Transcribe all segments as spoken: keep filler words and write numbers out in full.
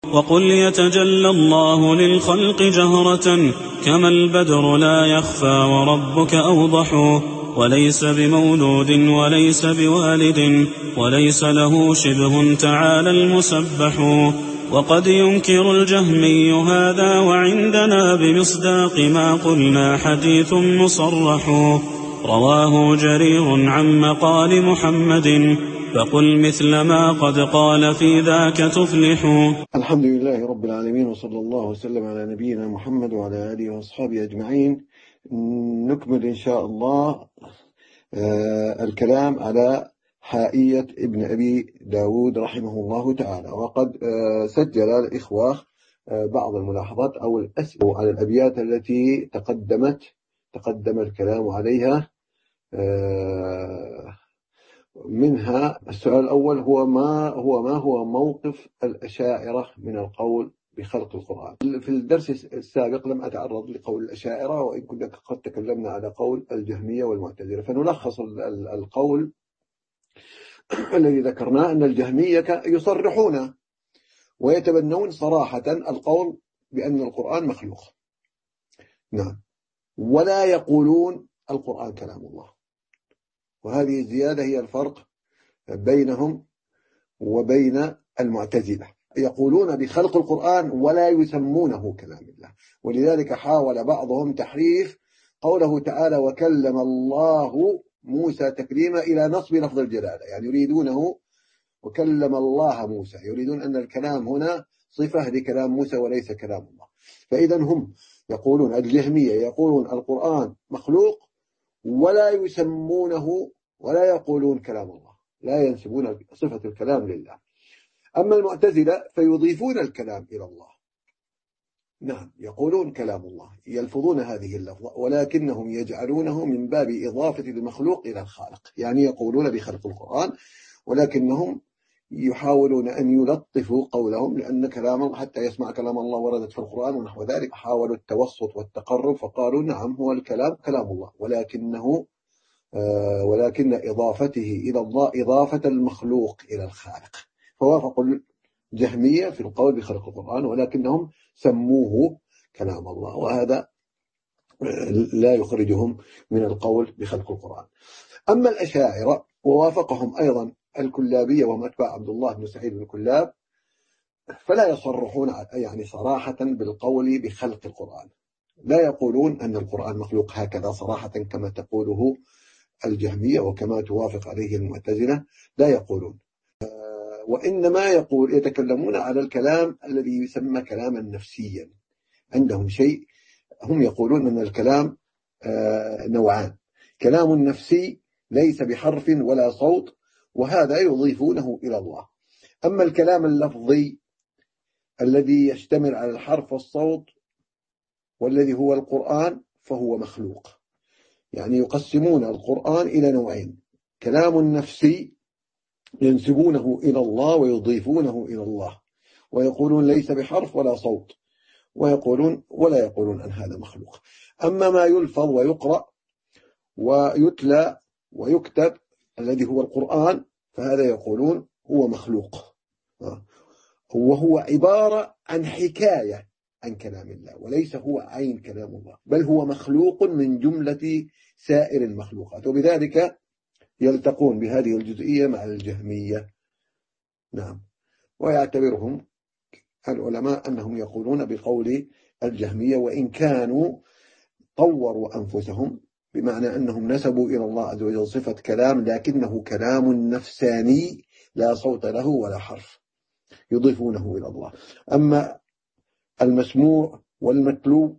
وقل يتجلى الله للخلق جهرة كما البدر لا يخفى وربك أوضح، وليس بمولود وليس بوالد وليس له شبه تعالى المسبح. وقد ينكر الجهمي هذا وعندنا بمصداق ما قلنا حديث مصرح. رواه جرير عن مقال محمد فقل مثل ما قد قال في ذاك تفلح. الحمد لله رب العالمين، وصلى الله وسلم على نبينا محمد وعلى آله وأصحابه أجمعين. نكمل إن شاء الله الكلام على حائية ابن أبي داود رحمه الله تعالى. وقد سجل الإخوة بعض الملاحظات أو الأسئلة على الأبيات التي تقدمت تقدم الكلام عليها. منها السؤال الأول هو ما هو ما هو موقف الأشاعرة من القول بخلق القرآن. في الدرس السابق لم أتعرض لقول الأشاعرة، وإن كنا قد تكلمنا على قول الجهمية والمعتزلة. فنلخص القول الذي ذكرناه أن الجهمية يصرحون ويتبنون صراحة القول بأن القرآن مخلوق، نعم، ولا يقولون القرآن كلام الله. وهذه الزيادة هي الفرق بينهم وبين المعتزلة، يقولون بخلق القرآن ولا يسمونه كلام الله. ولذلك حاول بعضهم تحريف قوله تعالى وكلم الله موسى تكليما إلى نصب لفظ الجلالة، يعني يريدونه وكلم الله موسى، يريدون أن الكلام هنا صفة لكلام موسى وليس كلام الله. فإذا هم يقولون، الجهمية يقولون القرآن مخلوق ولا يسمونه ولا يقولون كلام الله، لا ينسبون صفة الكلام لله. أما المعتزلة فيضيفون الكلام إلى الله، نعم، يقولون كلام الله، يلفظون هذه اللفظة، ولكنهم يجعلونه من باب إضافة المخلوق إلى الخالق، يعني يقولون بخلق القرآن ولكنهم يحاولون أن يلطفوا قولهم، لأن كلام الله حتى يسمع كلام الله وردت في القرآن ونحو ذلك. حاولوا التوسط والتقرب فقالوا نعم هو الكلام كلام الله، ولكنه آه ولكن إضافته إلى الله إضافة المخلوق إلى الخالق. فوافقوا الجهمية في القول بخلق القرآن ولكنهم سموه كلام الله، وهذا لا يخرجهم من القول بخلق القرآن. أما الأشاعرة ووافقهم أيضا الكلابية وهم أتباع عبد الله بن سعيد بن كلاب، فلا يصرحون يعني صراحة بالقول بخلق القرآن، لا يقولون أن القرآن مخلوق هكذا صراحة كما تقوله الجهمية وكما توافق عليه المعتزلة، لا يقولون، وإنما يقول يتكلمون على الكلام الذي يسمى كلاما نفسيا. عندهم شيء هم يقولون أن الكلام نوعان، كلام نفسي ليس بحرف ولا صوت، وهذا يضيفونه إلى الله. أما الكلام اللفظي الذي يشتمل على الحرف والصوت والذي هو القرآن فهو مخلوق. يعني يقسمون القرآن إلى نوعين، كلام نفسي ينسبونه إلى الله ويضيفونه إلى الله ويقولون ليس بحرف ولا صوت، ويقولون ولا يقولون أن هذا مخلوق. أما ما يلفظ ويقرأ ويتلى ويكتب الذي هو القرآن فهذا يقولون هو مخلوق، وهو عبارة عن حكاية عن كلام الله وليس هو عين كلام الله، بل هو مخلوق من جملة سائر المخلوقات. وبذلك يلتقون بهذه الجزئية مع الجهمية، نعم، ويعتبرهم العلماء أنهم يقولون بقول الجهمية، وإن كانوا طوروا أنفسهم بمعنى أنهم نسبوا إلى الله عز وجل صفة كلام لكنه كلام نفساني لا صوت له ولا حرف يضيفونه إلى الله. أما المسموع والمتلو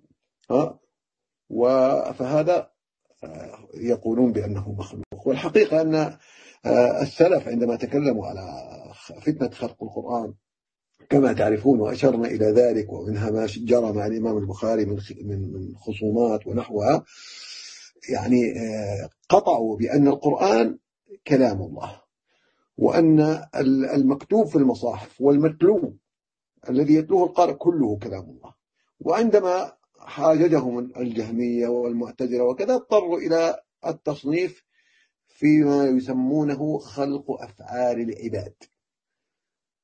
فهذا يقولون بأنه مخلوق. والحقيقة أن السلف عندما تكلموا على فتنة خلق القرآن كما تعرفون وأشرنا إلى ذلك، ومنها ما جرى مع الإمام البخاري من خصومات ونحوها، يعني قطعوا بأن القرآن كلام الله، وأن المكتوب في المصاحف والمتلو الذي يتلوه القارئ كله كلام الله. وعندما حاججهم الجهمية والمعتزلة وكذا اضطروا إلى التصنيف فيما يسمونه خلق أفعال العباد،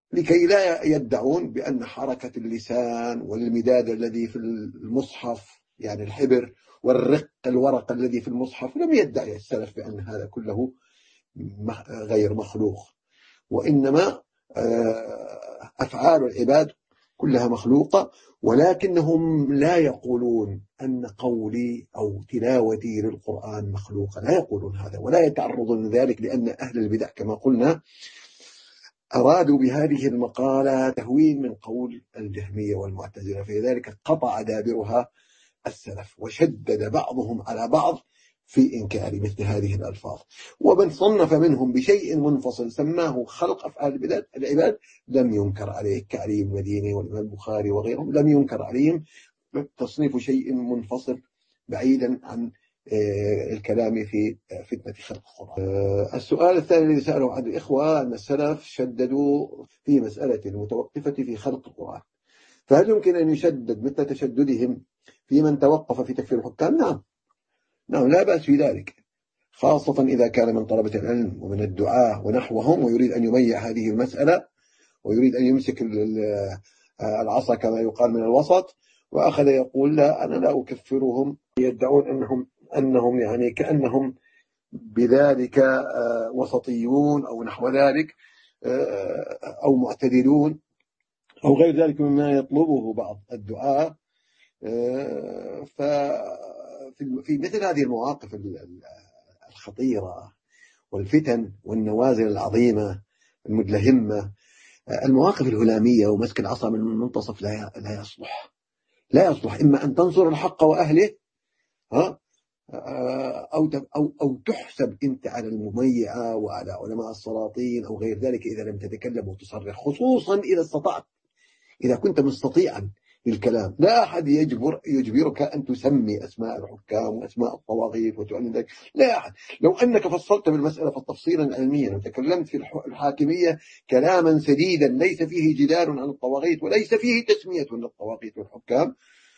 لكي لا يدعون بأن حركة اللسان والمداد الذي في المصحف يعني الحبر والرق الورق الذي في المصحف، لم يدعي السلف بأن هذا كله غير مخلوق، وإنما أفعال العباد كلها مخلوقة، ولكنهم لا يقولون أن قولي أو تلاوتي للقرآن مخلوقة، لا يقولون هذا ولا يتعرضون لذلك، لأن أهل البدع كما قلنا أرادوا بهذه المقالة تهوين من قول الجهمية والمعتزلة، فلذلك قطع دابرها السلف، وشدد بعضهم على بعض في إنكار مثل هذه الألفاظ. ومن صنف منهم بشيء منفصل سماه خلق أفعال العباد لم ينكر عليه، كعلي المديني والإمام البخاري وغيرهم، لم ينكر عليهم تصنيف شيء منفصل بعيدا عن الكلام في فتنة خلق القرآن. السؤال الثاني الذي سأله عن الإخوة أن السلف شددوا في مسألة المتوقفة في خلق القرآن، فهل يمكن أن يشدد مثل تشددهم في من توقف في تكفير الحكام؟ نعم نعم، لا بأس في ذلك، خاصة إذا كان من طلبة العلم ومن الدعاة ونحوهم ويريد أن يميع هذه المسألة ويريد أن يمسك العصا كما يقال من الوسط، وأخذ يقول لا أنا لا أكفرهم، يدعون أنهم أنهم يعني كأنهم بذلك وسطيون أو نحو ذلك أو معتدلون أو غير ذلك مما يطلبه بعض الدعاة. ففي مثل هذه المواقف الخطيرة والفتن والنوازل العظيمة المدلهمة، المواقف الهلامية ومسك العصا من المنتصف لا لا يصلح لا يصلح إما أن تنصر الحق وأهله ها أو أو أو تحسب أنت على المميعة وعلى علماء السلاطين أو غير ذلك إذا لم تتكلم وتصرح، خصوصا إذا استطعت، إذا كنت مستطيعا للكلام. لا أحد يجبر يجبرك أن تسمي أسماء الحكام وأسماء الطواغيت وتعلن ذلك، لا أحد. لو أنك فصلت بالمسألة تفصيلا علميا وتكلمت في الحاكمية كلاما سديدا ليس فيه جدال عن الطواغيت وليس فيه تسمية للطواغيت والحكام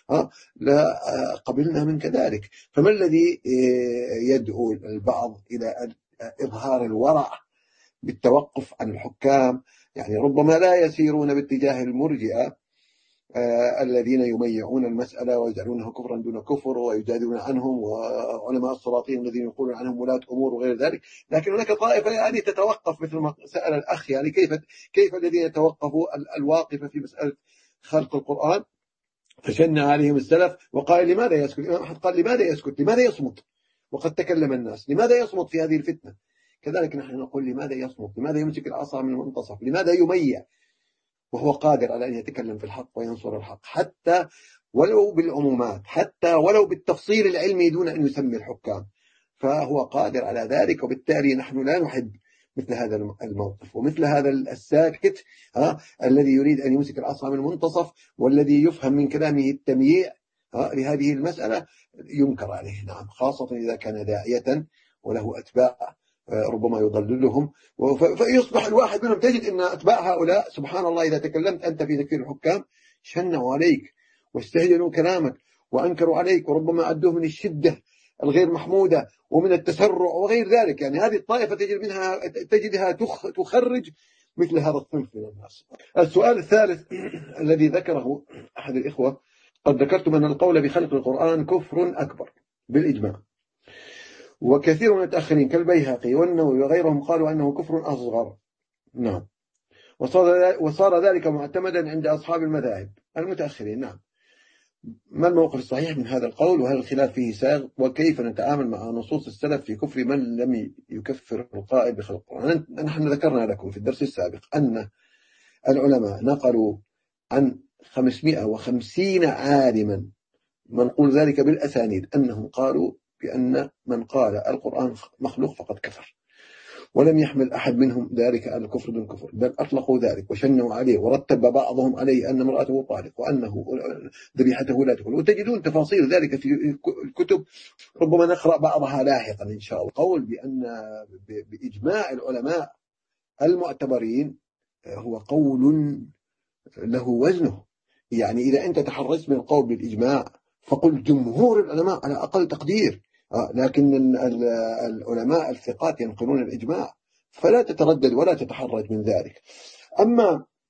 لا قبلنا منك ذلك. فما الذي يدعو البعض إلى إظهار الورع بالتوقف عن الحكام؟ يعني ربما لا يسيرون باتجاه المرجئة آه الذين يميعون المسألة ويجعلونها كفرا دون كفر ويجادلون عنهم، وعلماء السلاطين الذين يقولون عنهم ولاة أمور وغير ذلك. لكن هناك طائفة يعني تتوقف مثل ما سأل الأخ، يعني كيف كيف الذين يتوقفوا الواقفة في مسألة خلق القرآن، فشن عليهم السلف وقال لماذا يسكت؟ الإمام أحمد قال لماذا يسكت؟ لماذا يصمت وقد تكلم الناس؟ لماذا يصمت في هذه الفتنة؟ كذلك نحن نقول لماذا يصمت؟ لماذا يمسك العصا من المنتصف؟ لماذا يميع وهو قادر على أن يتكلم في الحق وينصر الحق، حتى ولو بالعمومات، حتى ولو بالتفصيل العلمي دون أن يسمي الحكام، فهو قادر على ذلك. وبالتالي نحن لا نحب مثل هذا الموقف ومثل هذا الساكت ها الذي يريد أن يمسك العصا من المنتصف والذي يفهم من كلامه التمييع ها لهذه المسألة ينكر عليه. نعم، خاصة إذا كان داعية وله أتباع ربما يضللهم، فيصبح الواحد منهم تجد أن أتباع هؤلاء سبحان الله إذا تكلمت أنت في تكفير الحكام شنعوا عليك واستهجنوا كلامك وأنكروا عليك، وربما عدوه من الشدة الغير محمودة ومن التسرع وغير ذلك. يعني هذه الطائفة تجد منها تجدها تخرج مثل هذا الصنف من الناس. السؤال الثالث الذي ذكره أحد الإخوة: قد ذكرتم أن القول بخلق القرآن كفر أكبر بالإجماع، وكثير من المتأخرين كالبيهقي والنووي وغيرهم قالوا أنه كفر أصغر. نعم، وصار ذلك معتمدا عند أصحاب المذاهب المتأخرين. نعم، ما الموقف الصحيح من هذا القول، وهل الخلاف فيه ساغ، وكيف نتعامل مع نصوص السلف في كفر من لم يكفر القائل بخلق القرآن؟ نحن ذكرنا لكم في الدرس السابق أن العلماء نقلوا عن خمسمائة وخمسين عالما منقول ذلك بالأسانيد أنهم قالوا بأن من قال القرآن مخلوق فقد كفر، ولم يحمل أحد منهم ذلك على الكفر دون كفر، بل أطلقوا ذلك وشنوا عليه، ورتب بعضهم عليه أن امرأته طالق وأنه ذبيحته لا تكون، وتجدون تفاصيل ذلك في الكتب، ربما نقرأ بعضها لاحقا إن شاء الله. قول بأن بإجماع العلماء المعتبرين هو قول له وزنه، يعني إذا أنت تحرصت من القول بالإجماع فقل جمهور العلماء على أقل تقدير، لكن العلماء الثقات ينقلون الإجماع، فلا تتردد ولا تتحرج من ذلك. أما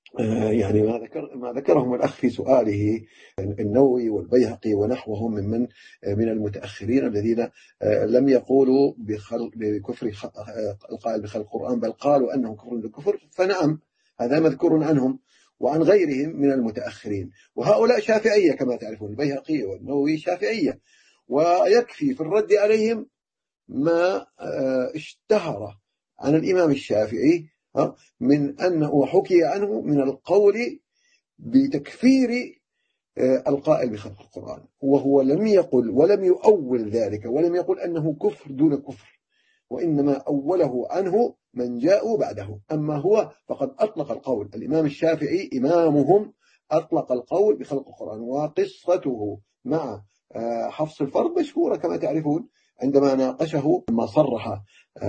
يعني ما ذكر ما ذكرهم الأخ في سؤاله النووي والبيهقي ونحوهم ممن من المتأخرين الذين لم يقولوا بكفر القائل بخلق القرآن، بل قالوا أنه كفر بالكفر، فنعم هذا مذكور عنهم وعن غيرهم من المتأخرين. وهؤلاء شافعية كما تعرفون، البيهقي والنووي شافعية، ويكفي في الرد عليهم ما اشتهر عن الإمام الشافعي من أنه حكي عنه من القول بتكفير القائل بخلق القرآن، وهو لم يقل ولم يؤول ذلك ولم يقل أنه كفر دون كفر، وإنما أوله عنه من جاءوا بعده. أما هو فقد أطلق القول، الإمام الشافعي إمامهم أطلق القول بخلق القرآن. وقصته مع حفص الفرد مشهورة كما تعرفون، عندما ناقشه لما صرح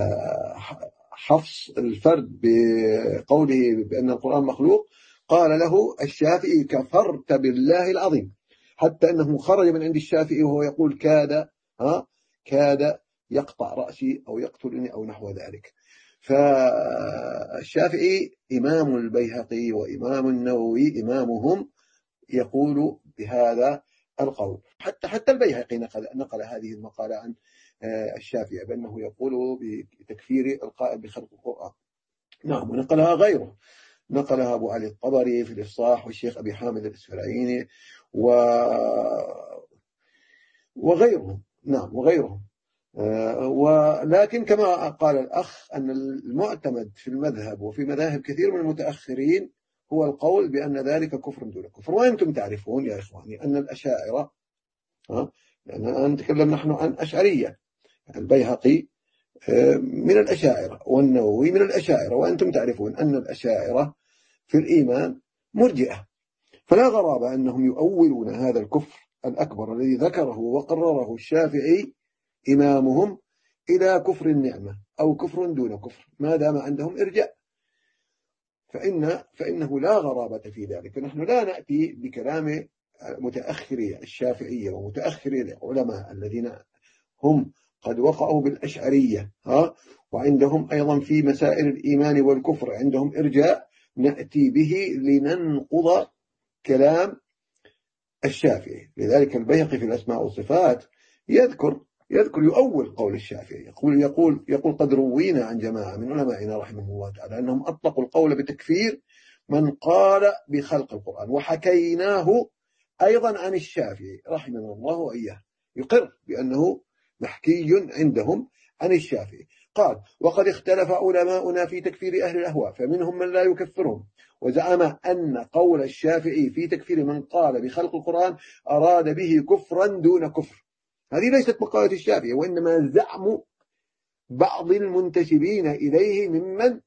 حفص الفرد بقوله بأن القرآن مخلوق، قال له الشافعي كفرت بالله العظيم، حتى أنه خرج من عند الشافعي وهو يقول كاد ها كاد يقطع رأسي أو يقتلني أو نحو ذلك. فالشافعي إمام البيهقي وإمام النووي إمامهم يقول بهذا القول. حتى حتى البيهقي نقل, نقل هذه المقالة عن الشافعي بأنه يقول بتكفير القائل بخلق القرآن. نعم، ونقلها غيره، نقلها أبو علي الطبري في الإفصاح والشيخ أبي حامد الإسفرايني و... وغيرهم. نعم وغيرهم. ولكن كما قال الأخ أن المعتمد في المذهب وفي مذاهب كثير من المتأخرين هو القول بأن ذلك كفر دون كفر. وأنتم تعرفون يا إخواني أن الأشاعرة، لأننا نتكلم نحن عن أشعرية، البيهقي من الأشاعرة والنووي من الأشاعرة، وأنتم تعرفون أن الأشاعرة في الإيمان مرجئة، فلا غرابة أنهم يؤولون هذا الكفر الأكبر الذي ذكره وقرره الشافعي إمامهم إلى كفر النعمة أو كفر دون كفر، ما دام عندهم إرجاء، فإن فإنه لا غرابة في ذلك. فنحن لا نأتي بكلام متأخري الشافعية ومتأخري العلماء الذين هم قد وقعوا بالأشعرية ها وعندهم أيضا في مسائل الإيمان والكفر عندهم إرجاء، نأتي به لننقض كلام الشافعي. لذلك البيهقي في الأسماء والصفات يذكر يذكر يؤول قول الشافعي، يقول يقول يقول قد روينا عن جماعة من علمائنا رحمه الله تعالى أنهم أطلقوا القول بتكفير من قال بخلق القرآن، وحكيناه أيضا عن الشافعي رحمه الله وإياه، يقر بأنه محكي عندهم عن الشافعي. قال وقد اختلف علماؤنا في تكفير أهل الأهواء، فمنهم من لا يكفرهم، وزعم أن قول الشافعي في تكفير من قال بخلق القرآن أراد به كفرا دون كفر. هذه ليست مقالة الشافعي، وإنما زعم بعض المنتسبين إليه ممن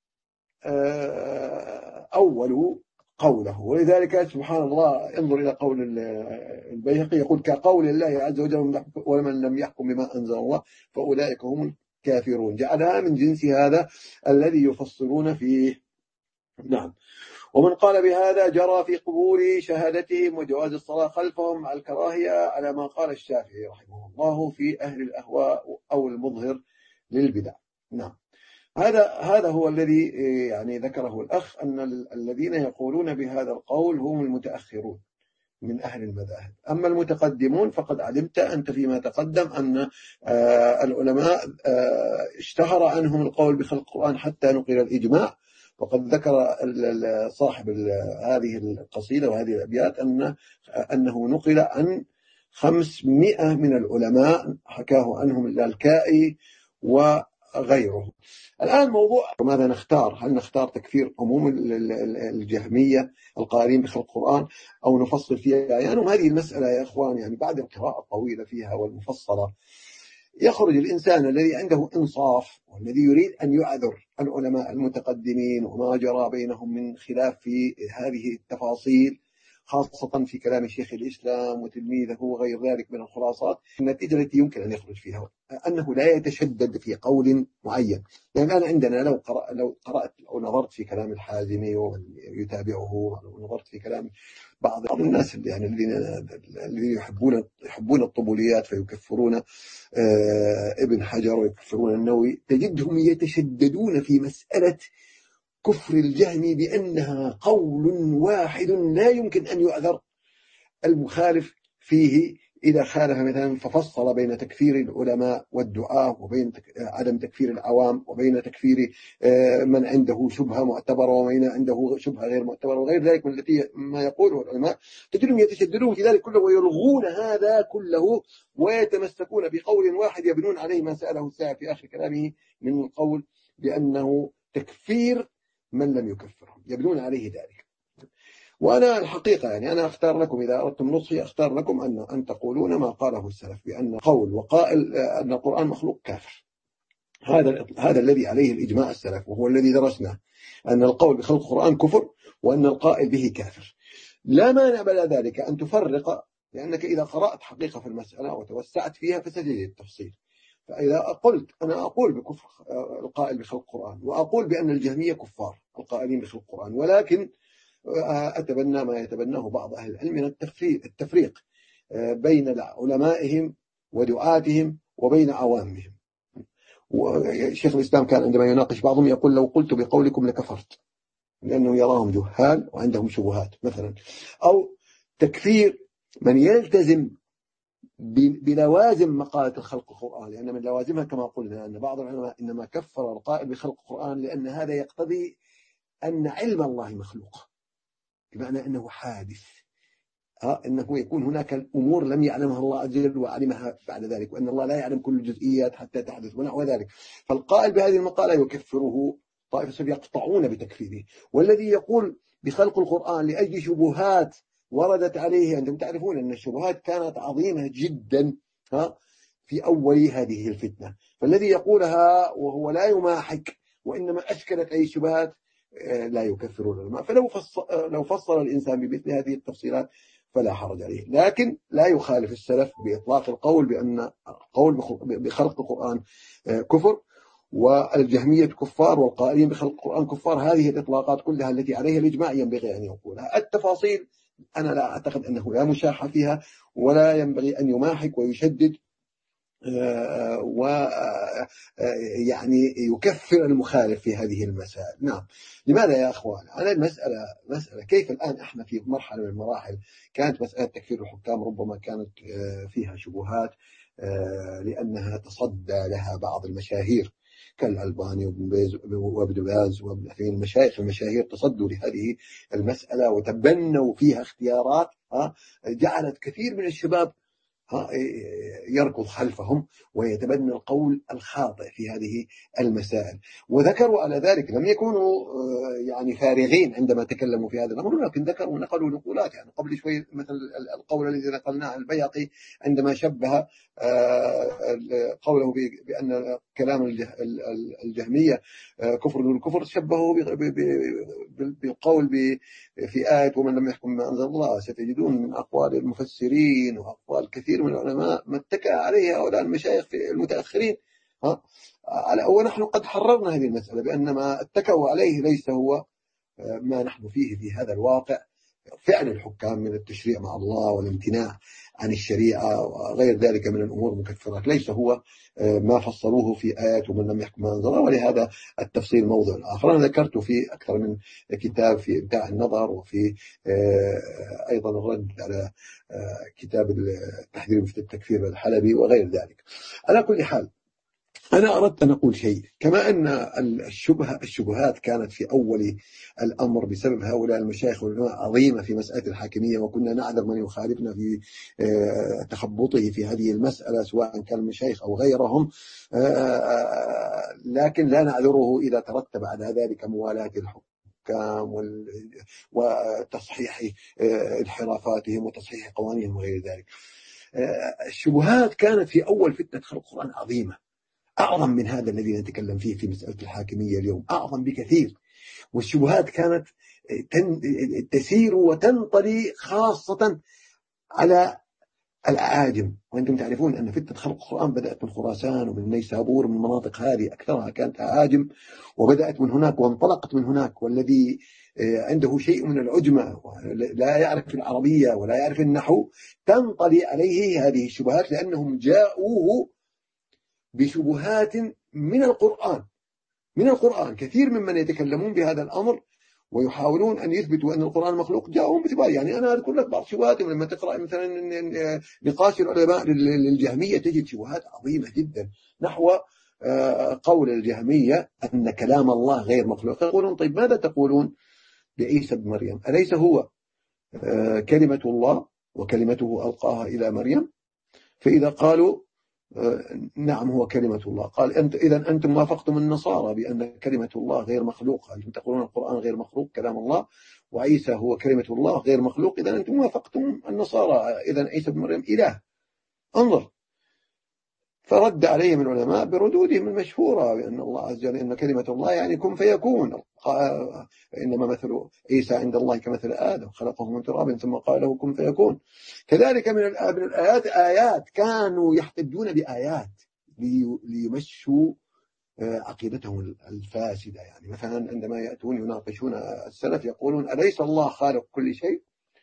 أولوا قوله. ولذلك سبحان الله انظر إلى قول البيهقي يقول كقول الله عز وجل ومن لم يحكم بما أنزل الله فأولئك هم الكافرون، جعلها من جنس هذا الذي يفصلون فيه. نعم. ومن قال بهذا جرى في قبول شهادتهم وجواز الصلاة خلفهم مع الكراهية على ما قال الشافعي رحمه الله في أهل الأهواء أو المظهر للبدع. نعم، هذا هذا هو الذي يعني ذكره الأخ، أن الذين يقولون بهذا القول هم المتأخرون من أهل المذاهب. أما المتقدمون فقد علمت أنت فيما تقدم أن العلماء اشتهر عنهم القول بخلق القرآن حتى نقل الإجماع. وقد ذكر صاحب هذه القصيدة وهذه الأبيات أن أنه نقل عن خمسمائة من العلماء حكاه عنهم اللالكائي وغيره. الآن موضوع ماذا نختار؟ هل نختار تكفير عموم الجهمية القائلين بخلق القرآن أو نفصل فيها؟ يعني هذه المسألة يا إخوان يعني بعد القراءة الطويلة فيها والمفصلة يخرج الإنسان الذي عنده إنصاف والذي يريد أن يعذر العلماء المتقدمين وما جرى بينهم من خلاف في هذه التفاصيل، خاصة في كلام شيخ الإسلام وتلميذه وغير ذلك من الخلاصات. النتيجة التي يمكن أن يخرج فيها أنه لا يتشدد في قول معين. يعني الآن عندنا لو قرأ لو قرأت أو نظرت في كلام الحازمي ويتابعه أو نظرت في كلام بعض الناس يعني الذين الذين يحبون يحبون الطبوليات فيكفرون ابن حجر ويكفرون النووي، تجدهم يتشددون في مسألة كفر الجهمي بأنها قول واحد لا يمكن أن يعذر المخالف فيه إذا خالف مثلا ففصل بين تكفير العلماء والدعاة وبين عدم تكفير العوام وبين تكفير من عنده شبهة معتبرة ومن عنده شبهة غير معتبرة وغير ذلك من التي ما يقوله العلماء، تجدهم يتشددون في ذلك كله ويلغون هذا كله ويتمسكون بقول واحد يبنون عليه ما سأله السائل في آخر كلامه من القول بأنه تكفير من لم يكفرهم، يبنون عليه ذلك. وأنا الحقيقة يعني أنا أختار لكم إذا أردتم نصحي أختار لكم أن أن تقولون ما قاله السلف بأن قول وقائل أن القرآن مخلوق كافر. هذا هذا الذي عليه الإجماع السلف وهو الذي درسناه، أن القول بخلق القرآن كفر وأن القائل به كافر. لا مانع بلا ذلك أن تفرق، لأنك إذا قرأت حقيقة في المسألة وتوسعت فيها فستجد التفصيل. فإذا قلت أنا أقول بكفر القائل بخلق القرآن وأقول بأن الجهمية كفار القائلين بخلق القرآن، ولكن أتبنى ما يتبناه بعض أهل العلم من التفريق بين علمائهم ودعاتهم وبين عوامهم. وشيخ الإسلام كان عندما يناقش بعضهم يقول لو قلت بقولكم لكفرت، لأنه يراهم جهال وعندهم شبهات مثلا. أو تكفير من يلتزم بلوازم مقالة خلق القرآن، لأن من لوازمها كما قلنا أن بعض العلماء إنما كفر القائل بخلق القرآن لأن هذا يقتضي أن علم الله مخلوق، بمعنى أنه حادث، ها أنه يكون هناك الأمور لم يعلمها الله عز وجل وعلمها بعد ذلك، وأن الله لا يعلم كل الجزئيات حتى تحدث ونحو ذلك. فالقائل بهذه المقالة يكفره طائفة يقطعون بتكفيره. والذي يقول بخلق القرآن لأجل شبهات وردت عليه، أنتم تعرفون أن الشبهات كانت عظيمة جدا ها في أول هذه الفتنة، فالذي يقولها وهو لا يماحك وإنما أشكلت أي شبهات لا يكفر العلماء. فلو فصل, لو فصل الإنسان بمثل هذه التفصيلات فلا حرج عليه، لكن لا يخالف السلف بإطلاق القول بأن القول بخلق القرآن كفر والجهمية كفار والقائلين بخلق القرآن كفار. هذه الإطلاقات كلها التي عليها الإجماع ينبغي أن يقولها. التفاصيل أنا لا أعتقد أنه لا مشاحة فيها ولا ينبغي أن يماحك ويشدد ويعني يكفر المخالف في هذه المسائل. نعم، لماذا يا أخوان؟ أنا المسألة مسألة كيف الآن إحنا في مرحلة من المراحل كانت مسألة تكفير الحكام ربما كانت فيها شبهات لأنها تصدى لها بعض المشاهير كالألباني وابن باز وابن عثيمين، المشايخ المشاهير تصدوا لهذه المسألة وتبنوا فيها اختيارات جعلت كثير من الشباب يركض خلفهم ويتبنى القول الخاطئ في هذه المسائل. وذكروا على ذلك، لم يكونوا يعني فارغين عندما تكلموا في هذا الأمر، لكن ذكروا ونقلوا نقولات. يعني قبل شوي مثل القول الذي نقلناه عن البيهقي عندما شبه قوله بأن كلام الجهمية كفر دون الكفر، شبهه بالقول في آية ومن لم يحكم ما أنزل الله. ستجدون من أقوال المفسرين وأقوال كثير من العلماء ما اتكى عليه هؤلاء المشايخ في المتأخرين، ها ونحن قد حررنا هذه المسألة بأن ما اتكوا عليه ليس هو ما نحن فيه في هذا الواقع، فعل الحكام من التشريع مع الله والامتناع عن الشريعة وغير ذلك من الأمور المكفرات، ليس هو ما فصلوه في آيات ومن لم يحكم ما أنزل الله. ولهذا التفصيل موضوع آخر أنا ذكرته في أكثر من كتاب، في إمتاع النظر، وفي أيضا الرد على كتاب التحذير في التكفير الحلبي وغير ذلك. على كل حال أنا أردت أن أقول شيء، كما أن الشبهة الشبهات كانت في أول الأمر بسبب هؤلاء المشايخ والعلماء عظيمة في مسألة الحاكمية، وكنا نعذر من يخالفنا في تخبطه في هذه المسألة سواء كان المشايخ أو غيرهم، لكن لا نعذره إذا ترتب على ذلك موالاة الحكام وتصحيح انحرافاتهم وتصحيح قوانينهم وغير ذلك. الشبهات كانت في أول فتنة خلق القرآن عظيمة، أعظم من هذا الذي نتكلم فيه في مسألة الحاكمية اليوم، أعظم بكثير. والشبهات كانت تسير وتنطلي خاصة على الأعاجم، وأنتم تعرفون أن فتنة خلق القرآن بدأت من خراسان ومن نيسابور، من المناطق هذه أكثرها كانت أعاجم، وبدأت من هناك وانطلقت من هناك. والذي عنده شيء من العجمة لا يعرف العربية ولا يعرف النحو تنطلي عليه هذه الشبهات، لأنهم جاءوه بشبهات من القرآن من القرآن. كثير ممن يتكلمون بهذا الأمر ويحاولون أن يثبتوا أن القرآن مخلوق جاءهم بثبات. يعني أنا أذكر لك بعض شبهاتهم. لما تقرأ مثلا نقاش العلماء للجهمية تجد شبهات عظيمة جدا نحو قول الجهمية أن كلام الله غير مخلوق. يقولون طيب ماذا تقولون بعيسى بن مريم؟ أليس هو كلمة الله وكلمته ألقاها إلى مريم؟ فإذا قالوا نعم هو كلمة الله، قال أنت إذا أنتم وافقتم النصارى بأن كلمة الله غير مخلوقة. أنتم تقولون القرآن غير مخلوق كلام الله وعيسى هو كلمة الله غير مخلوق، إذا أنتم وافقتم النصارى، إذا عيسى بن مريم إله. انظر. فرد عليهم العلماء بردودهم المشهورة بأن الله عز وجل إن كلمة الله يعني كن فيكون، إنما مثل عيسى عند الله كمثل آدم خلقه من تراب ثم قال له كن فيكون. كذلك من الآيات آيات كانوا يحتجون بآيات ليمشوا عقيدتهم الفاسدة. يعني مثلا عندما يأتون يناقشون السلف يقولون أليس الله خالق كل شيء؟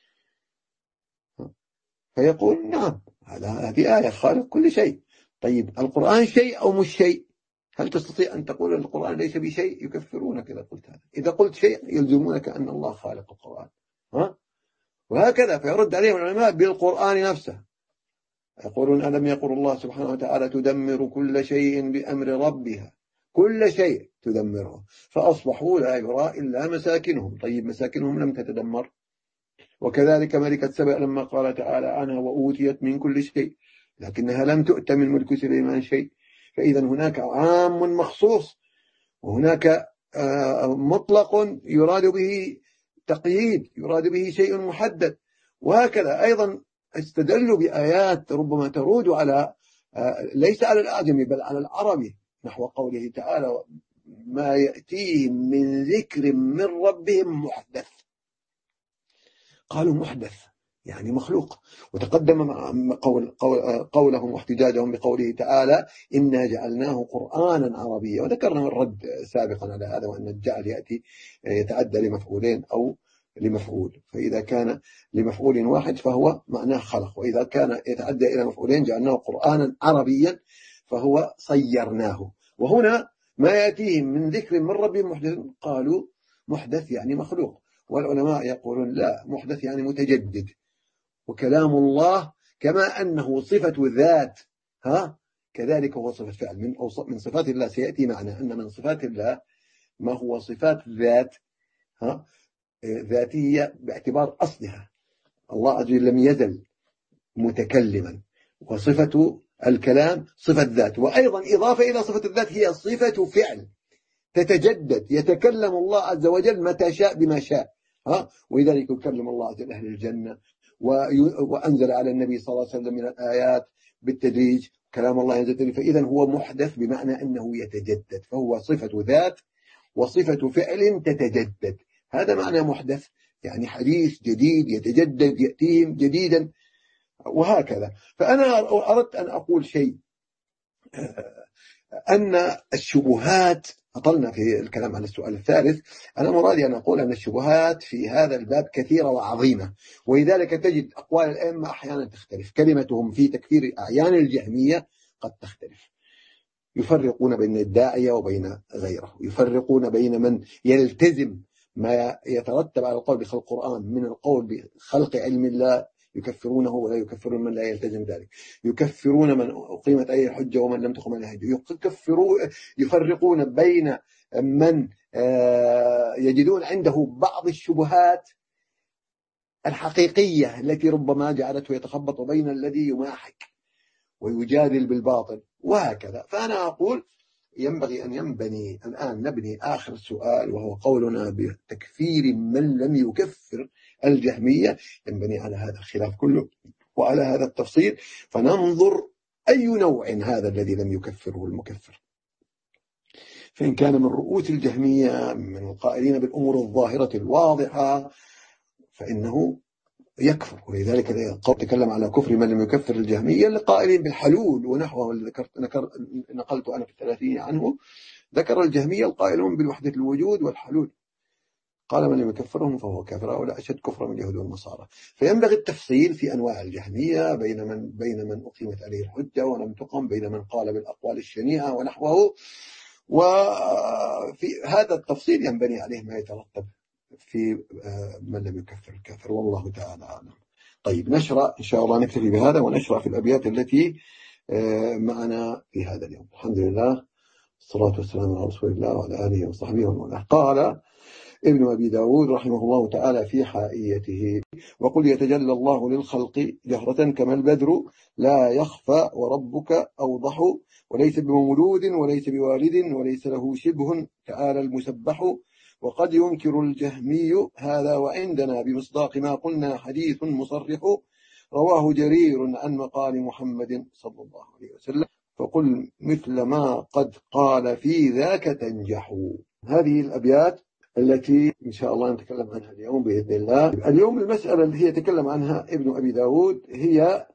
فيقول نعم هذه آية خالق كل شيء. طيب القرآن شيء أو مش شيء؟ هل تستطيع أن تقول القرآن ليس بشيء؟ يكفرونك إذا قلت هذا. إذا قلت شيء يلزمونك أن الله خالق القرآن. ها؟ وهكذا. فيرد عليهم العلماء بالقرآن نفسه. يقولون ألم يقل الله سبحانه وتعالى تدمر كل شيء بأمر ربها، كل شيء تدمره فأصبحوا لا يرى إلا مساكنهم. طيب مساكنهم لم تتدمر. وكذلك ملكة سبأ لما قال تعالى عنها وأوتيت من كل شيء لكنها لم تؤت من ملك سليمان شيء. فإذا هناك عام مخصوص وهناك مطلق يراد به تقييد، يراد به شيء محدد. وهكذا أيضا استدلوا بآيات ربما ترود على ليس على الأعجمي بل على العربي نحو قوله تعالى ما يأتيهم من ذكر من ربهم محدث. قالوا محدث يعني مخلوق. وتقدم قول قول قولهم واحتجاجهم بقوله تعالى إنا جعلناه قرآنا عربيا، وذكرنا الرد سابقا على هذا وأن الجعل يأتي يتعدى لمفعولين أو لمفعول. فإذا كان لمفعول واحد فهو معناه خلق، وإذا كان يتعدى إلى مفعولين جعلناه قرآنا عربيا فهو صيرناه. وهنا ما يأتيهم من ذكر من ربهم محدث، قالوا محدث يعني مخلوق. والعلماء يقولون لا، محدث يعني متجدد. وكلام الله كما أنه صفة ذات ها كذلك هو صفة فعل. من من صفات الله سيأتي معنا أن من صفات الله ما هو صفات ذات ها ذاتية باعتبار أصلها. الله عز وجل لم يزل متكلما، وصفة الكلام صفة ذات، وأيضا إضافة إلى صفة الذات هي صفة فعل تتجدد. يتكلم الله عز وجل متى شاء بما شاء ها ولذلك يكلم الله عز وجل أهل الجنة، وأنزل على النبي صلى الله عليه وسلم من الآيات بالتدريج. كلام الله ينزل. فإذا هو محدث بمعنى أنه يتجدد، فهو صفة ذات وصفة فعل تتجدد. هذا معنى محدث، يعني حديث جديد يتجدد يأتيهم جديدا وهكذا. فأنا أردت أن أقول شيء أن الشبهات، أطلنا في الكلام عن السؤال الثالث، أنا مرادي أن أقول أن الشبهات في هذا الباب كثيرة وعظيمة، ولذلك تجد أقوال الأئمة أحيانا تختلف. كلمتهم في تكفير أعيان الجهمية قد تختلف. يفرقون بين الداعية وبين غيره، يفرقون بين من يلتزم ما يترتب على القول بخلق القرآن من القول بخلق علم الله يكفرونه ولا يكفرون من لا يلتزم ذلك، يكفرون من أقيمت عليه الحجة ومن لم تقم عليه الحجة، يفرقون بين من يجدون عنده بعض الشبهات الحقيقية التي ربما جعلته يتخبط بين الذي يماحك ويجادل بالباطل وهكذا. فأنا أقول ينبغي أن ينبني الآن نبني آخر السؤال وهو قولنا بتكفير من لم يكفر الجهمية، ينبني على هذا الخلاف كله وعلى هذا التفصيل، فننظر أي نوع هذا الذي لم يكفره المكفر. فإن كان من رؤوس الجهمية من القائلين بالأمور الظاهرة الواضحة فإنه يكفر. ولذلك تكلم على كفر من لم يكفر الجهمية القائلين بالحلول ونحوه، نقلت أنا في الثلاثين عنه، ذكر الجهمية القائلون بالوحدة الوجود والحلول، قال من لم يكفرهم فهو كافر ولا أشد كفر من اليهود والنصارى. فينبغي التفصيل في أنواع الجهمية بين من بين من أقيمت عليه الحجة ولم تقم، بين من قال بالأقوال الشنيعة ونحوه، وفي هذا التفصيل ينبني عليه ما يترتب في من لم يكفر الكافر، والله تعالى أعلم. طيب نشرع إن شاء الله، نكتفي بهذا ونشرع في الأبيات التي معنا في هذا اليوم. الحمد لله، الصلاة والسلام على رسول الله وعلى آله وصحبه ومن والاه. قال ابن أبي داود رحمه الله تعالى في حائيته: وقل يتجلى الله للخلق جهرة كما البدر لا يخفى وربك أوضح، وليس بمولود وليس بوالد وليس له شبه تعالى المسبح. وقد ينكر الجهمي هذا وعندنا بمصداق ما قلنا حديث مصرح، رواه جرير عن مقال محمد صلى الله عليه وسلم، فقل مثل ما قد قال في ذاك تنجح. هذه الأبيات التي إن شاء الله نتكلم عنها اليوم بإذن الله. اليوم المسألة التي يتكلم عنها ابن أبي داود هي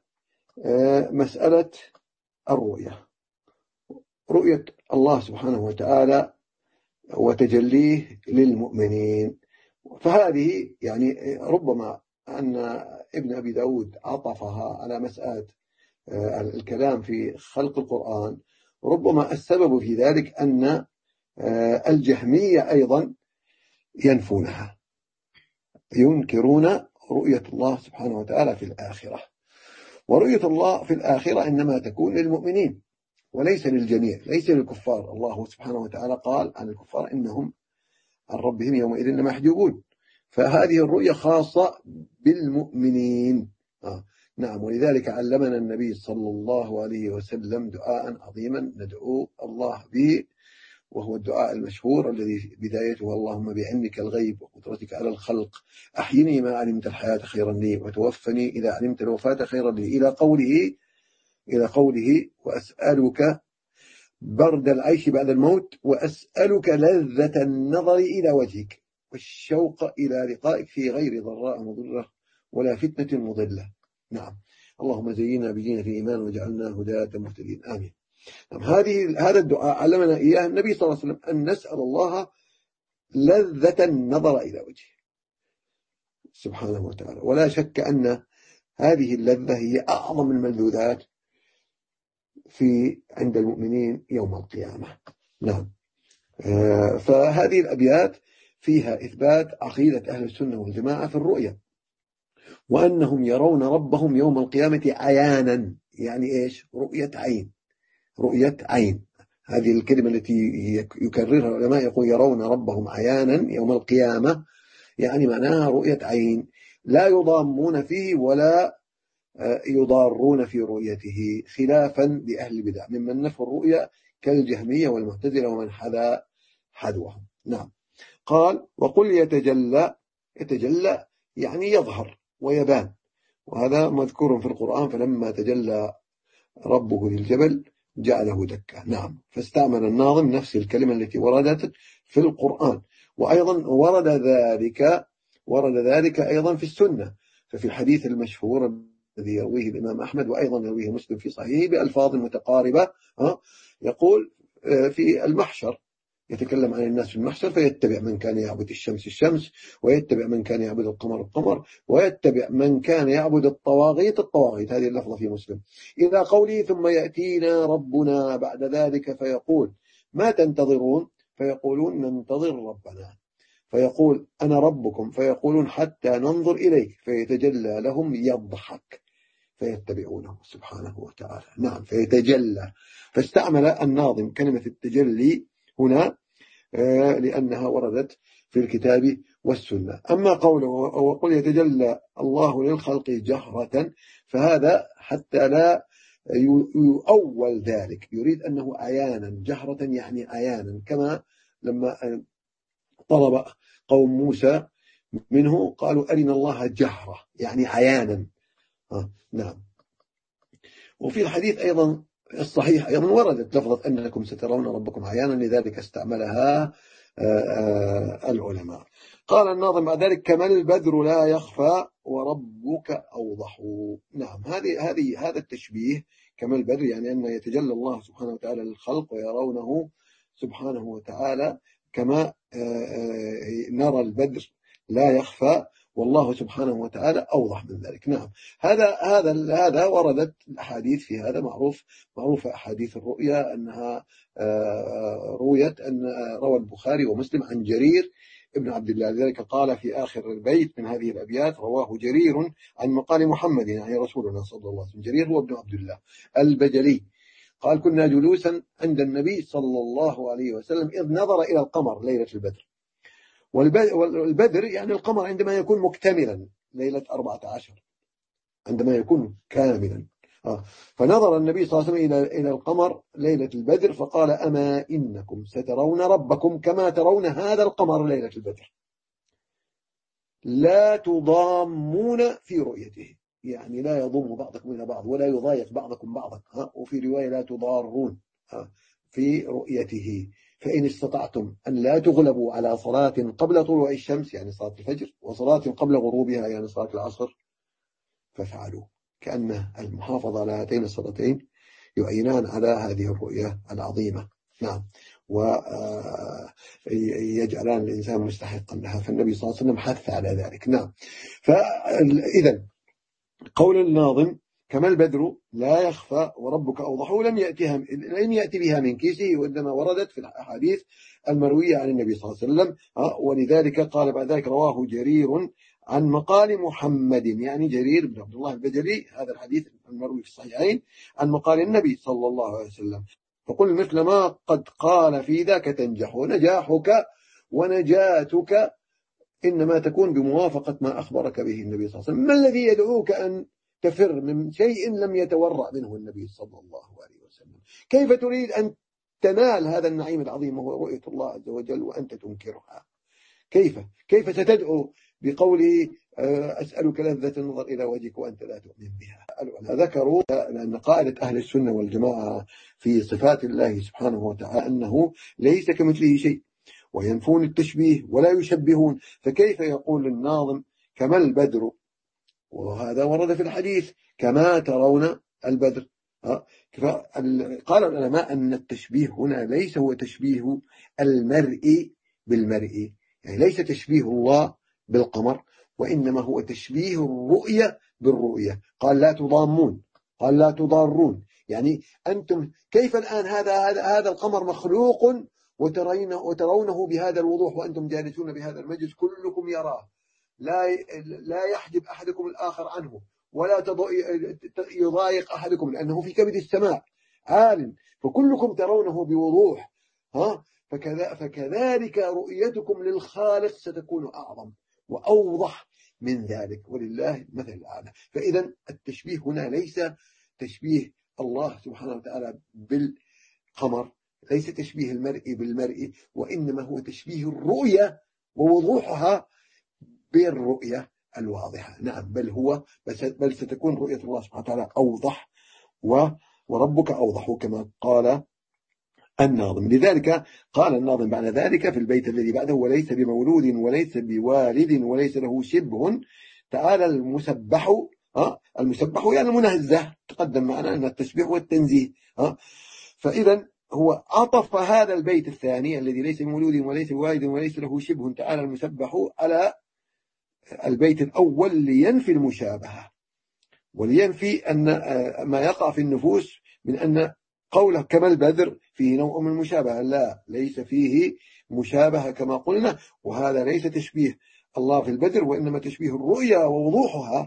مسألة الرؤية، رؤية الله سبحانه وتعالى وتجليه للمؤمنين. فهذه يعني ربما أن ابن أبي داود عطفها على مسألة الكلام في خلق القرآن، ربما السبب في ذلك أن الجهمية أيضا ينفونها، ينكرون رؤية الله سبحانه وتعالى في الآخرة. ورؤية الله في الآخرة إنما تكون للمؤمنين وليس للجميع، ليس للكفار. الله سبحانه وتعالى قال عن الكفار إنهم عن ربهم يومئذ لمحجوبون، فهذه الرؤية خاصة بالمؤمنين. آه. نعم، ولذلك علمنا النبي صلى الله عليه وسلم دعاء عظيما ندعو الله به، وهو الدعاء المشهور الذي بدايته: اللهم بعلمك الغيب وقدرتك على الخلق أحيني ما علمت الحياة خيرا لي وتوفني إذا علمت الوفاة خيرا لي، إلى قوله إلى قوله وأسألك برد العيش بعد الموت، وأسألك لذة النظر إلى وجهك والشوق إلى لقائك في غير ضراء مضرة ولا فتنة مضلة. نعم، اللهم زينا بزينة الإيمان وجعلنا هداة مهتدين، آمين. نعم، هذه هذا الدعاء علمنا إياه النبي صلى الله عليه وسلم، أن نسأل الله لذة النظر إلى وجهه سبحانه وتعالى. ولا شك أن هذه اللذة هي أعظم الملذوذات في عند المؤمنين يوم القيامة. نعم. آه فهذه الأبيات فيها إثبات عقيدة أهل السنة والجماعة في الرؤية، وأنهم يرون ربهم يوم القيامة عيانا. يعني إيش؟ رؤية عين، رؤية عين. هذه الكلمة التي يكررها العلماء، يقول يرون ربهم عيانا يوم القيامة، يعني معناها رؤية عين، لا يضامون فيه ولا يضارون في رؤيته، خلافا لأهل البدع ممن نفوا الرؤيا كالجهمية والمعتزلة ومن حذا حذوهم. نعم. قال وقل يتجلى، يتجلى يعني يظهر ويبان، وهذا مذكور في القرآن: فلما تجلى ربه للجبل جعله دكا. نعم، فاستعمل الناظم نفس الكلمة التي وردت في القرآن، وأيضا ورد ذلك ورد ذلك أيضا في السنة. ففي الحديث المشهور الذي يرويه الإمام أحمد وأيضا يرويه مسلم في صحيحه بألفاظ متقاربة، يقول في المحشر، يتكلم عن الناس في المحشر: فيتبع من كان يعبد الشمس الشمس، ويتبع من كان يعبد القمر القمر، ويتبع من كان يعبد الطواغيت الطواغيت. هذه اللفظة في مسلم. إلى قوله ثم يأتينا ربنا بعد ذلك فيقول ما تنتظرون؟ فيقولون ننتظر ربنا. فيقول أنا ربكم، فيقولون حتى ننظر إليك، فيتجلى لهم يضحك فيتبعونه سبحانه وتعالى. نعم، فيتجلى. فاستعمل الناظم كلمة التجلي هنا لأنها وردت في الكتاب والسنة. أما قوله وقل يتجلى الله للخلق جهرة، فهذا حتى لا يؤول ذلك، يريد أنه عيانا، جهرة يعني عيانا، كما لما طلب قوم موسى منه قالوا أرنا الله جهرة يعني عيانا. آه نعم. وفي الحديث أيضا الصحيح أيضا وردت لفظة أنكم سترون ربكم عيانا، لذلك استعملها العلماء. قال الناظم بعد ذلك كما البدر لا يخفى وربك أوضح. نعم، هذه هذه هذا التشبيه كما البدر يعني أن يتجلى الله سبحانه وتعالى للخلق ويرونه سبحانه وتعالى كما نرى البدر لا يخفى والله سبحانه وتعالى أوضح من ذلك. نعم، هذا هذا هذا وردت الأحاديث في هذا، معروف معروفة أحاديث الرؤيا أنها رويت أن روى البخاري ومسلم عن جرير ابن عبد الله، لذلك قال في آخر البيت من هذه الأبيات: رواه جرير عن مقال محمد، يعني رسولنا صلى الله عليه وسلم. جرير هو ابن عبد الله البجلي، قال: كنا جلوسا عند النبي صلى الله عليه وسلم إذ نظر إلى القمر ليلة البدر. والبدر يعني القمر عندما يكون مكتملا، ليلة أربعة عشر عندما يكون كاملا. فنظر النبي صلى الله عليه وسلم إلى القمر ليلة البدر فقال: أما إنكم سترون ربكم كما ترون هذا القمر ليلة البدر، لا تضامون في رؤيته، يعني لا يضم بعضكم إلى بعض ولا يضايق بعضكم بعضا. وفي رواية: لا تضارون في رؤيته، فإن استطعتم أن لا تغلبوا على صلاة قبل طلوع الشمس، يعني صلاة الفجر، وصلاة قبل غروبها، يعني صلاة العصر، فافعلوا. كأن المحافظة على هاتين الصلاتين يعينان على هذه الرؤية العظيمة. نعم، ويجعلان الإنسان مستحقا لها، فالنبي صلى الله عليه وسلم حث على ذلك. نعم، فإذا قول الناظم: كما البدر لا يخفى وربك أوضحه، لم يأتيها لم يأتي بها من كيسه، وإنما وردت في الأحاديث المروية عن النبي صلى الله عليه وسلم. ولذلك قال بعد ذلك: رواه جرير عن مقال محمد، يعني جرير بن عبد الله البجلي، هذا الحديث المروي في الصحيحين عن مقال النبي صلى الله عليه وسلم. فقل مثل ما قد قال في ذاك تنجح، ونجاحك ونجاتك إنما تكون بموافقة ما أخبرك به النبي صلى الله عليه وسلم. ما الذي يدعوك أن تفر من شيء لم يتورع منه النبي صلى الله عليه وسلم؟ كيف تريد أن تنال هذا النعيم العظيم وهو رؤية الله عز وجل وأنت تنكرها؟ كيف كيف ستدعو بقوله: أسألك لذة النظر إلى وجهك وأنت لا تؤمن بها؟ ذكروا أن قاعدة أهل السنة والجماعة في صفات الله سبحانه وتعالى أنه ليس كمثله شيء، وينفون التشبيه ولا يشبهون. فكيف يقول الناظم: كما البدر، وهذا ورد في الحديث: كما ترون البدر. قال العلماء أن التشبيه هنا ليس هو تشبيه المرء بالمرء، يعني ليس تشبيه الله بالقمر، وإنما هو تشبيه الرؤية بالرؤية. قال: لا تضامون، قال: لا تضارون، يعني أنتم كيف الآن هذا هذا هذا القمر مخلوق وترونه وترونه بهذا الوضوح وأنتم جالسون بهذا المجلس كلكم يراه، لا لا يحجب أحدكم الآخر عنه، ولا يضايق أحدكم لأنه في كبد السماء عال، فكلكم ترونه بوضوح. ها فكذا فكذلك رؤيتكم للخالق ستكون أعظم وأوضح من ذلك، ولله مثل الأعلى. فإذا التشبيه هنا ليس تشبيه الله سبحانه وتعالى بالقمر، ليس تشبيه المرء بالمرء، وإنما هو تشبيه الرؤية ووضوحها بالرؤية الواضحة. نعم، بل هو بل ستكون رؤية الله سبحانه وتعالى أوضح، وربك أوضح كما قال الناظم. لذلك قال الناظم بعد ذلك في البيت الذي بعده: وليس بمولود وليس بوالد وليس له شبه تعالى المسبح. ها المسبح يعني المنزه، تقدم معنا أن التسبيح والتنزيه. ها فإذا هو عطف هذا البيت الثاني الذي ليس بمولود وليس بوالد وليس له شبه تعالى المسبح على البيت الأول لينفي المشابهة، ولينفي أن ما يقع في النفوس من أن قوله كما البدر فيه نوع من المشابهة. لا، ليس فيه مشابهة كما قلنا، وهذا ليس تشبيه الله في البدر، وإنما تشبيه الرؤيا ووضوحها.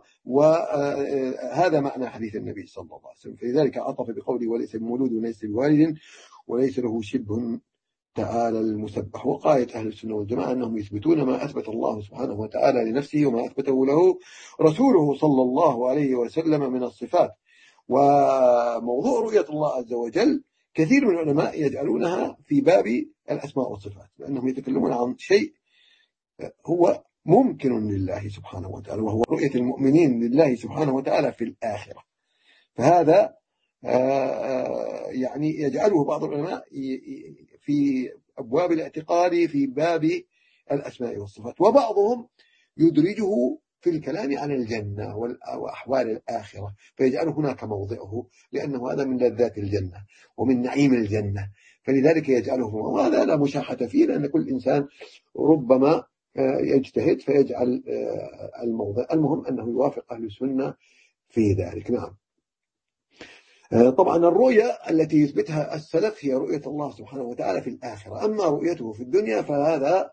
وهذا معنى حديث النبي صلى الله عليه وسلم. فلذلك عطف بقوله: وليس بمولود وليس بوالد وليس له شبه تعالى المسبح. وقاية أهل السنة والجماعة أنهم يثبتون ما أثبت الله سبحانه وتعالى لنفسه وما أثبته له رسوله صلى الله عليه وسلم من الصفات. وموضوع رؤية الله عز وجل كثير من العلماء يجعلونها في باب الأسماء والصفات، لأنهم يتكلمون عن شيء هو ممكن لله سبحانه وتعالى، وهو رؤية المؤمنين لله سبحانه وتعالى في الآخرة. فهذا يعني يجعله بعض العلماء في أبواب الاعتقاد في باب الأسماء والصفات، وبعضهم يدرجه في الكلام عن الجنة وأحوال الآخرة، فيجعله هناك موضعه، لأنه هذا من لذات الجنة ومن نعيم الجنة، فلذلك يجعله. وهذا لا مشاحة فيه، لأن كل إنسان ربما يجتهد فيجعل الموضع. المهم أنه يوافق أهل السنة في ذلك. نعم. طبعا الرؤية التي يثبتها السلف هي رؤية الله سبحانه وتعالى في الآخرة، أما رؤيته في الدنيا فهذا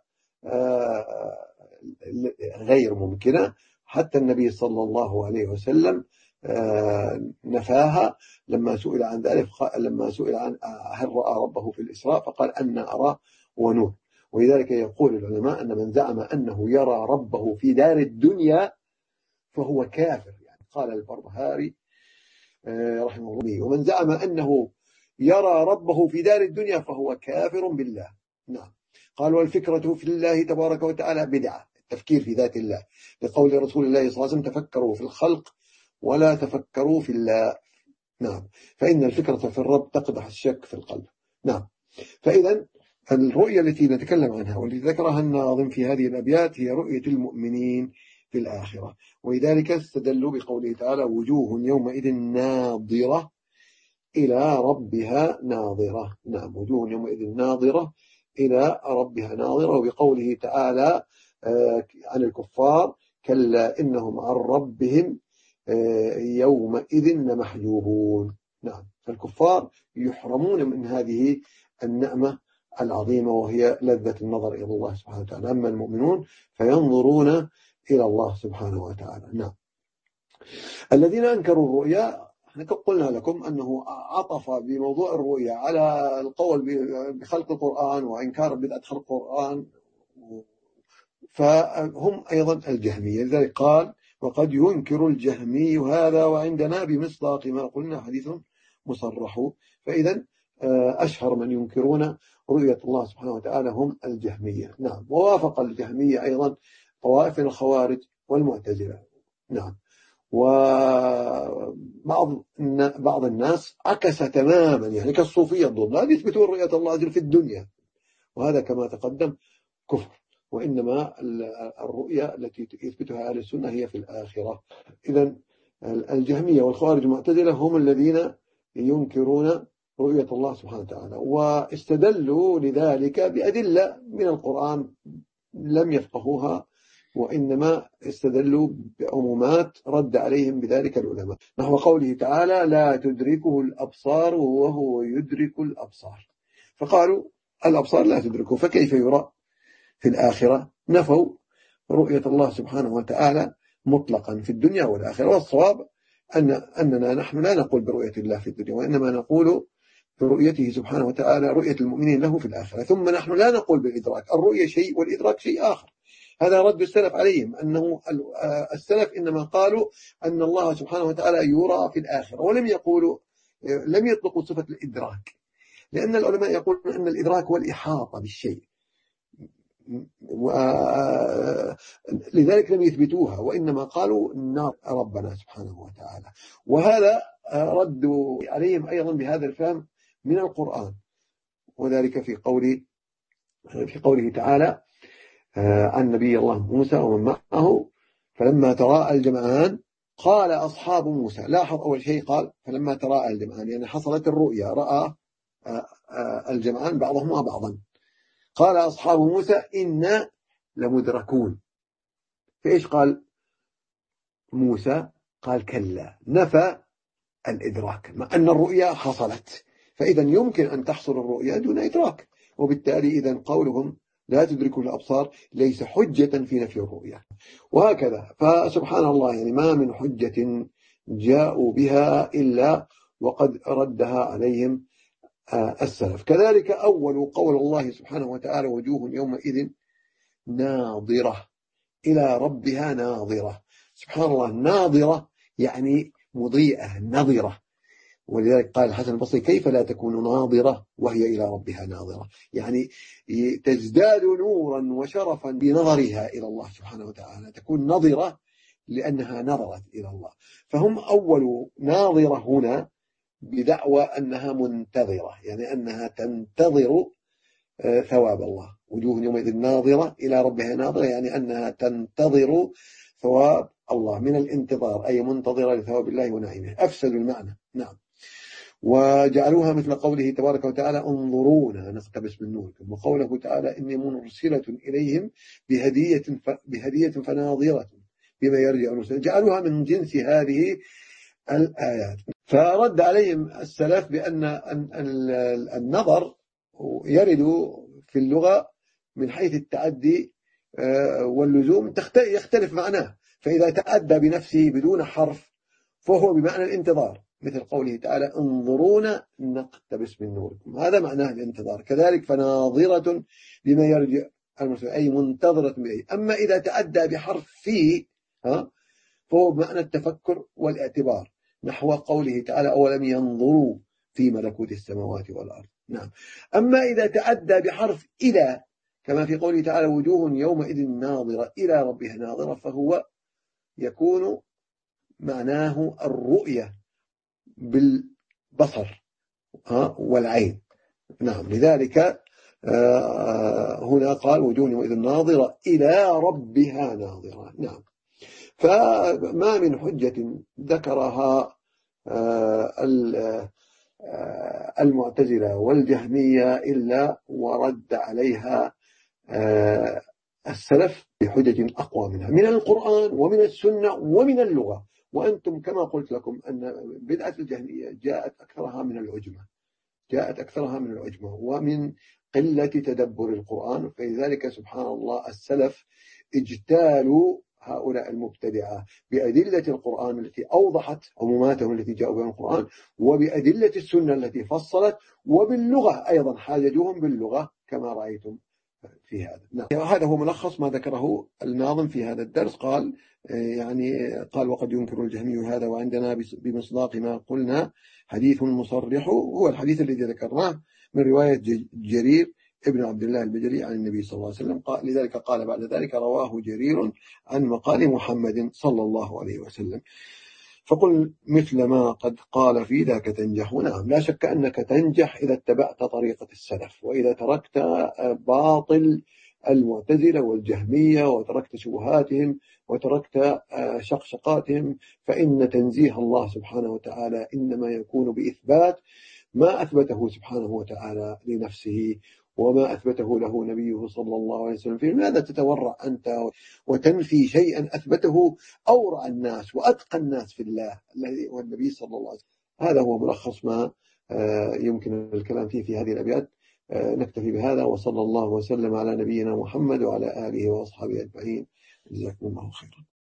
غير ممكنة. حتى النبي صلى الله عليه وسلم نفاها لما سئل عن ذلك، لما سئل عن هل رأى ربه في الإسراء فقال أن أرى ونور. ولذلك يقول العلماء أن من زعم أنه يرى ربه في دار الدنيا فهو كافر، يعني قال البربهاري رحمه الله. ومن زعم أنه يرى ربه في دار الدنيا فهو كافر بالله. نعم. قال والفكرة في الله تبارك وتعالى بدعة، التفكير في ذات الله، لقول رسول الله صلى الله عليه وسلم تفكروا في الخلق ولا تفكروا في الله. نعم. فإن الفكرة في الرب تقدح الشك في القلب. نعم. فإذا الرؤية التي نتكلم عنها والتي ذكرها الناظم في هذه الأبيات هي رؤية المؤمنين في الآخرة. ولذلك استدلوا بقوله تعالى وجوه يومئذ ناظرة إلى ربها ناظرة. نعم. وجوه يومئذ ناظرة إلى ربها ناظرة. وبقوله تعالى عن الكفار كلا إنهم عن ربهم يومئذ لمحجوبون. نعم. فالكفار يحرمون من هذه النعمة العظيمة وهي لذة النظر إلى الله سبحانه وتعالى. أما المؤمنون فينظرون إلى الله سبحانه وتعالى. نعم. الذين أنكروا الرؤيا قلنا لكم أنه عطف بموضوع الرؤيا على القول بخلق القرآن وإنكار بدعة خلق القرآن، فهم أيضا الجهمية. لذلك قال وقد ينكر الجهمي هذا وعندنا بمصداق ما قلنا حديث مصرح. فإذا أشهر من ينكرون رؤية الله سبحانه وتعالى هم الجهمية. نعم. ووافق الجهمية أيضا طوائف الخوارج والمعتزلة. نعم. وبعض بعض الناس عكس تماما، يعني كالصوفية الضلال يثبتون رؤية الله عز وجل في الدنيا، وهذا كما تقدم كفر. وإنما الرؤية التي يثبتها أهل السنة هي في الآخرة. إذن الجهمية والخوارج المعتزلة هم الذين ينكرون رؤية الله سبحانه وتعالى، واستدلوا لذلك بأدلة من القرآن لم يفقهوها، وإنما استدلوا بعمومات رد عليهم بذلك العلماء، نحو قوله تعالى لا تدركه الأبصار وهو يدرك الأبصار، فقالوا الأبصار لا تدركه فكيف يرى في الآخرة؟ نفوا رؤية الله سبحانه وتعالى مطلقا في الدنيا والآخرة. والصواب أن أننا نحن لا نقول برؤية الله في الدنيا، وإنما نقول برؤيته سبحانه وتعالى رؤية المؤمنين له في الآخرة. ثم نحن لا نقول بالإدراك، الرؤية شيء والإدراك شيء آخر. هذا رد السلف عليهم، أنه السلف إنما قالوا أن الله سبحانه وتعالى يرى في الآخرة، ولم يقولوا لم يطلقوا صفة الإدراك، لأن العلماء يقولون أن الإدراك هو الإحاطة بالشيء، لذلك لم يثبتوها، وإنما قالوا نرى ربنا سبحانه وتعالى. وهذا ردوا عليهم أيضا بهذا الفهم من القرآن، وذلك في قوله في قوله تعالى عن نبي الله موسى ومن معه فلما تراءى الجمعان قال أصحاب موسى. لاحظ أول شيء قال فلما تراءى الجمعان، يعني حصلت الرؤيا، رأى الجمعان بعضهما بعضا. قال أصحاب موسى إنا لمدركون. فإيش قال موسى؟ قال كلا، نفى الإدراك مع أن الرؤيا حصلت، فإذا يمكن أن تحصل الرؤيا دون إدراك، وبالتالي إذا قولهم لا تدركوا الأبصار ليس حجة في نفي الرؤيا. وهكذا فسبحان الله، يعني ما من حجة جاءوا بها إلا وقد ردها عليهم السلف. كذلك أول قول الله سبحانه وتعالى وجوه يومئذ ناظرة إلى ربها ناظرة. سبحان الله، ناظرة يعني مضيئة نظرة، ولذلك قال الحسن البصري كيف لا تكون ناظرة وهي إلى ربها ناظرة، يعني تزداد نورا وشرفا بنظرها إلى الله سبحانه وتعالى، تكون نظرة لأنها نظرت إلى الله. فهم أول ناظرة هنا بدعوى أنها منتظرة، يعني أنها تنتظر ثواب الله. وجوه يومئذ ناظرة إلى ربها ناظرة، يعني أنها تنتظر ثواب الله، من الانتظار أي منتظرة لثواب الله ونعيمه. أفسد المعنى. نعم. وجعلوها مثل قوله تبارك وتعالى انظرونا نقتبس من نوركم، وقوله تعالى إني مرسلة إليهم بهدية بهدية فناظرة بما يرجع المرسلين، جعلوها من جنس هذه الآيات. فرد عليهم السلف بأن النظر يرد في اللغة من حيث التعدي واللزوم يختلف معناه، فإذا تأدى بنفسه بدون حرف فهو بمعنى الانتظار، مثل قوله تعالى انظرونا نقتبس من نوركم، هذا معناه الانتظار. كذلك فناظرة بما يرجع المرسل أي منتظرة بأي. أما إذا تأدى بحرف في ها فهو بمعنى التفكر والاعتبار، نحو قوله تعالى أولم ينظروا في ملكوت السماوات والأرض. نعم. أما إذا تأدى بحرف إلى كما في قوله تعالى وجوه يومئذ ناظرة إلى ربها ناظرة، فهو يكون معناه الرؤية بالبصر والعين. نعم. لذلك هنا قال وجوه يومئذ ناظرة إلى ربها ناظرة. نعم. فما من حجة ذكرها المعتزلة والجهمية إلا ورد عليها السلف بحجج أقوى منها من القرآن ومن السنة ومن اللغة. وأنتم كما قلت لكم أن بدعة الجهمية جاءت أكثرها من العجمة جاءت أكثرها من العجمة ومن قلة تدبر القرآن، فلذلك سبحان الله السلف اجتالوا هؤلاء المبتدعة بأدلة القرآن التي أوضحت عموماتهم التي جاءوا بها القرآن، وبأدلة السنة التي فصلت، وباللغة أيضا حاججوهم باللغة كما رأيتم في هذا. نعم. هذا هو ملخص ما ذكره الناظم في هذا الدرس. قال يعني قال وقد ينكر الجهمي هذا وعندنا بمصداق ما قلنا حديث مصرح، هو الحديث الذي ذكرناه من رواية جرير ابن عبد الله البجلي عن النبي صلى الله عليه وسلم. قال لذلك قال بعد ذلك رواه جرير عن مقال محمد صلى الله عليه وسلم. فقل مثل ما قد قال في ذاك تنجح. ونعم لا شك أنك تنجح إذا اتبعت طريقة السلف، وإذا تركت باطل المعتزلة والجهمية وتركت شبهاتهم وتركت شقشقاتهم، فإن تنزيه الله سبحانه وتعالى إنما يكون بإثبات ما أثبته سبحانه وتعالى لنفسه وما أثبته له نبيه صلى الله عليه وسلم. لماذا تتورع أنت وتنفي شيئا أثبته أورع الناس وأتقى الناس في الله الذي هو النبي صلى الله عليه وسلم؟ هذا هو ملخص ما يمكن الكلام فيه في هذه الأبيات. نكتفي بهذا، وصلى الله وسلم على نبينا محمد وعلى آله وأصحابه أجمعين. جزاكم الله خيرا.